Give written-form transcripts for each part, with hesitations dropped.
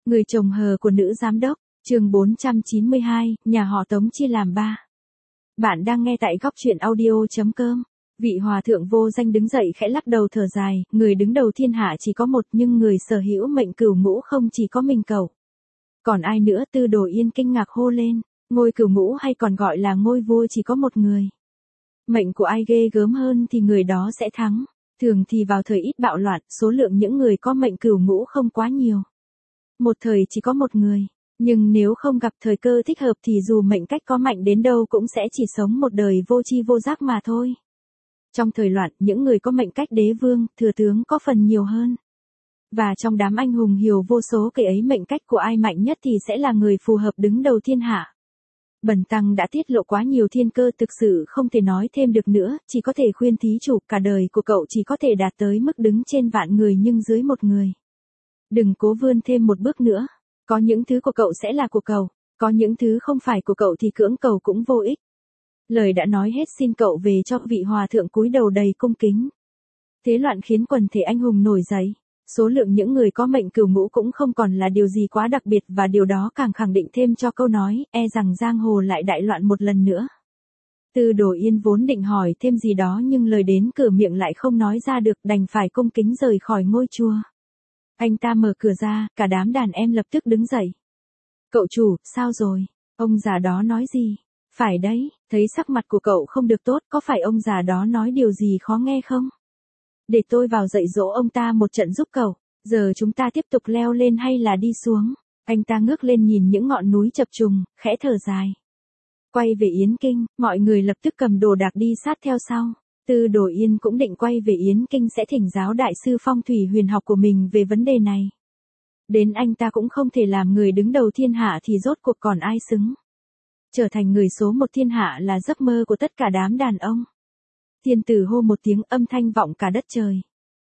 Người chồng hờ của nữ giám đốc, chương 492, nhà họ Tống chia làm 3. Bạn đang nghe tại góc truyện audio.com. Vị hòa thượng vô danh đứng dậy khẽ lắc đầu thở dài, người đứng đầu thiên hạ chỉ có một nhưng người sở hữu mệnh cửu ngũ không chỉ có mình cậu. Còn ai nữa? Tư Đồ Yên kinh ngạc hô lên, ngôi cửu ngũ hay còn gọi là ngôi vua chỉ có một người. Mệnh của ai ghê gớm hơn thì người đó sẽ thắng. Thường thì vào thời ít bạo loạn, số lượng những người có mệnh cửu ngũ không quá nhiều. Một thời chỉ có một người, nhưng nếu không gặp thời cơ thích hợp thì dù mệnh cách có mạnh đến đâu cũng sẽ chỉ sống một đời vô tri vô giác mà thôi. Trong thời loạn, những người có mệnh cách đế vương, thừa tướng có phần nhiều hơn. Và trong đám anh hùng hiều vô số kể ấy mệnh cách của ai mạnh nhất thì sẽ là người phù hợp đứng đầu thiên hạ. Bần tăng đã tiết lộ quá nhiều thiên cơ, thực sự không thể nói thêm được nữa, chỉ có thể khuyên thí chủ cả đời của cậu chỉ có thể đạt tới mức đứng trên vạn người nhưng dưới một người. Đừng cố vươn thêm một bước nữa, có những thứ của cậu sẽ là của cậu, có những thứ không phải của cậu thì cưỡng cầu cũng vô ích. Lời đã nói hết, xin cậu về cho. Vị hòa thượng cúi đầu đầy cung kính. Thế loạn khiến quần thể anh hùng nổi dậy. Số lượng những người có mệnh cửu ngũ cũng không còn là điều gì quá đặc biệt và điều đó càng khẳng định thêm cho câu nói, e rằng giang hồ lại đại loạn một lần nữa. Tư Đồ Yên vốn định hỏi thêm gì đó nhưng lời đến cửa miệng lại không nói ra được, đành phải cung kính rời khỏi ngôi chùa. Anh ta mở cửa ra, cả đám đàn em lập tức đứng dậy. Cậu chủ, sao rồi? Ông già đó nói gì? Phải đấy, thấy sắc mặt của cậu không được tốt, có phải ông già đó nói điều gì khó nghe không? Để tôi vào dạy dỗ ông ta một trận giúp cậu. Giờ chúng ta tiếp tục leo lên hay là đi xuống? Anh ta ngước lên nhìn những ngọn núi chập trùng, khẽ thở dài. Quay về Yến Kinh, mọi người lập tức cầm đồ đạc đi sát theo sau. Tư Đồ Yên cũng định quay về Yến Kinh sẽ thỉnh giáo đại sư phong thủy huyền học của mình về vấn đề này. Đến anh ta cũng không thể làm người đứng đầu thiên hạ thì rốt cuộc còn ai xứng. Trở thành người số một thiên hạ là giấc mơ của tất cả đám đàn ông. Thiên tử hô một tiếng, âm thanh vọng cả đất trời.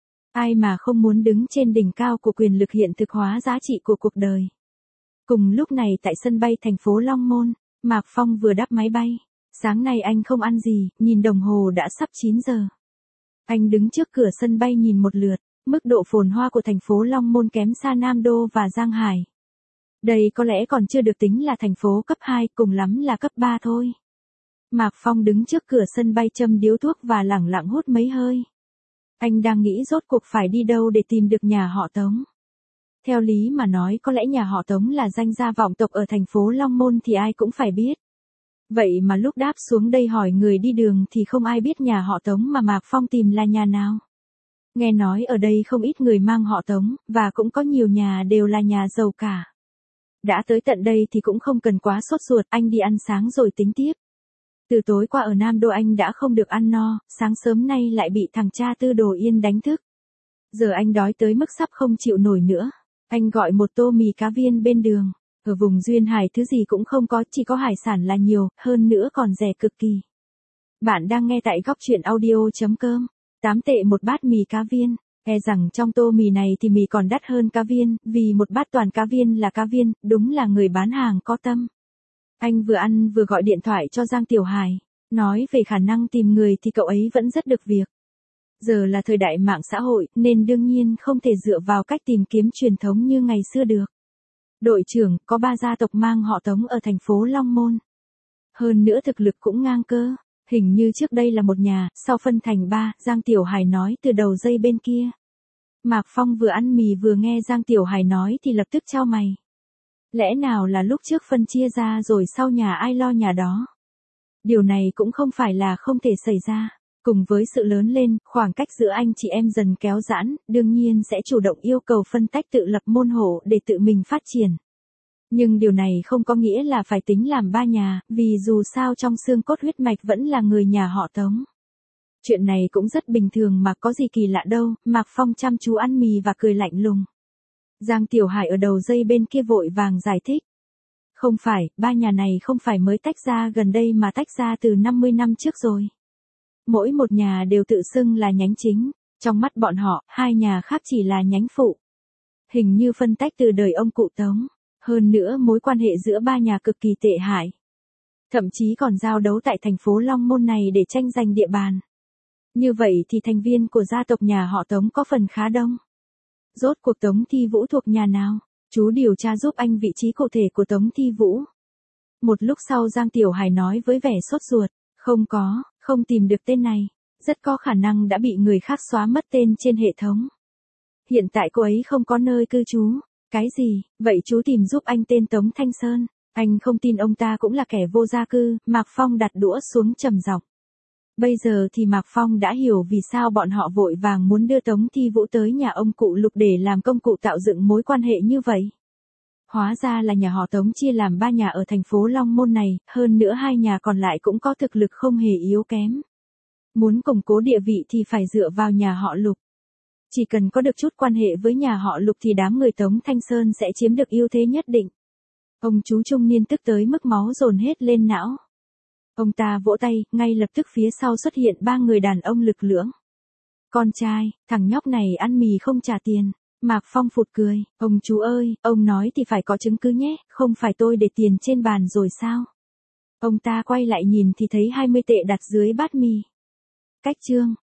Ai mà không muốn đứng trên đỉnh cao của quyền lực hiện thực hóa giá trị của cuộc đời. Cùng lúc này tại sân bay thành phố Long Môn, Mạc Phong vừa đáp máy bay. Sáng nay anh không ăn gì, nhìn đồng hồ đã sắp 9 giờ. Anh đứng trước cửa sân bay nhìn một lượt, mức độ phồn hoa của thành phố Long Môn kém xa Nam Đô và Giang Hải. Đây có lẽ còn chưa được tính là thành phố cấp 2, cùng lắm là cấp 3 thôi. Mạc Phong đứng trước cửa sân bay châm điếu thuốc và lẳng lặng hút mấy hơi. Anh đang nghĩ rốt cuộc phải đi đâu để tìm được nhà họ Tống. Theo lý mà nói có lẽ nhà họ Tống là danh gia vọng tộc ở thành phố Long Môn thì ai cũng phải biết. Vậy mà lúc đáp xuống đây hỏi người đi đường thì không ai biết nhà họ Tống mà Mạc Phong tìm là nhà nào. Nghe nói ở đây không ít người mang họ Tống, và cũng có nhiều nhà đều là nhà giàu cả. Đã tới tận đây thì cũng không cần quá sốt ruột, anh đi ăn sáng rồi tính tiếp. Từ tối qua ở Nam Đô anh đã không được ăn no, sáng sớm nay lại bị thằng cha Tư Đồ Yên đánh thức. Giờ anh đói tới mức sắp không chịu nổi nữa. Anh gọi một tô mì cá viên bên đường. Ở vùng Duyên Hải thứ gì cũng không có, chỉ có hải sản là nhiều, hơn nữa còn rẻ cực kỳ. Bạn đang nghe tại góc truyện audio.com. 8 tệ một bát mì cá viên. E rằng trong tô mì này thì mì còn đắt hơn cá viên, vì một bát toàn cá viên là cá viên, đúng là người bán hàng có tâm. Anh vừa ăn vừa gọi điện thoại cho Giang Tiểu Hải. Nói về khả năng tìm người thì cậu ấy vẫn rất được việc. Giờ là thời đại mạng xã hội, nên đương nhiên không thể dựa vào cách tìm kiếm truyền thống như ngày xưa được. Đội trưởng, có 3 gia tộc mang họ Tống ở thành phố Long Môn. Hơn nữa thực lực cũng ngang cơ. Hình như trước đây là một nhà, sau phân thành 3, Giang Tiểu Hải nói từ đầu dây bên kia. Mạc Phong vừa ăn mì vừa nghe Giang Tiểu Hải nói thì lập tức chau mày. Lẽ nào là lúc trước phân chia ra rồi sau nhà ai lo nhà đó? Điều này cũng không phải là không thể xảy ra. Cùng với sự lớn lên, khoảng cách giữa anh chị em dần kéo giãn, đương nhiên sẽ chủ động yêu cầu phân tách tự lập môn hộ để tự mình phát triển. Nhưng điều này không có nghĩa là phải tính làm 3 nhà, vì dù sao trong xương cốt huyết mạch vẫn là người nhà họ Tống. Chuyện này cũng rất bình thường mà có gì kỳ lạ đâu, Mạc Phong chăm chú ăn mì và cười lạnh lùng. Giang Tiểu Hải ở đầu dây bên kia vội vàng giải thích. Không phải, 3 nhà này không phải mới tách ra gần đây mà tách ra từ 50 năm trước rồi. Mỗi một nhà đều tự xưng là nhánh chính, trong mắt bọn họ, 2 nhà khác chỉ là nhánh phụ. Hình như phân tách từ đời ông cụ Tống. Hơn nữa mối quan hệ giữa 3 nhà cực kỳ tệ hại. Thậm chí còn giao đấu tại thành phố Long Môn này để tranh giành địa bàn. Như vậy thì thành viên của gia tộc nhà họ Tống có phần khá đông. Rốt cuộc Tống Thi Vũ thuộc nhà nào? Chú điều tra giúp anh vị trí cụ thể của Tống Thi Vũ. Một lúc sau Giang Tiểu Hải nói với vẻ sốt ruột, không tìm được tên này, rất có khả năng đã bị người khác xóa mất tên trên hệ thống. Hiện tại cô ấy không có nơi cư trú. Cái gì, vậy chú tìm giúp anh tên Tống Thanh Sơn. Anh không tin ông ta cũng là kẻ vô gia cư, Mạc Phong đặt đũa xuống trầm giọng. Bây giờ thì Mạc Phong đã hiểu vì sao bọn họ vội vàng muốn đưa Tống Thi Vũ tới nhà ông cụ Lục để làm công cụ tạo dựng mối quan hệ như vậy. Hóa ra là nhà họ Tống chia làm 3 nhà ở thành phố Long Môn này, hơn nữa 2 nhà còn lại cũng có thực lực không hề yếu kém. Muốn củng cố địa vị thì phải dựa vào nhà họ Lục. Chỉ cần có được chút quan hệ với nhà họ Lục thì đám người Tống Thanh Sơn sẽ chiếm được ưu thế nhất định. Ông chú trung niên tức tới mức máu dồn hết lên não. Ông ta vỗ tay, ngay lập tức phía sau xuất hiện 3 người đàn ông lực lưỡng. Con trai, thằng nhóc này ăn mì không trả tiền. Mạc Phong phụt cười, ông chú ơi, ông nói thì phải có chứng cứ nhé, không phải tôi để tiền trên bàn rồi sao? Ông ta quay lại nhìn thì thấy 20 tệ đặt dưới bát mì. Cách chương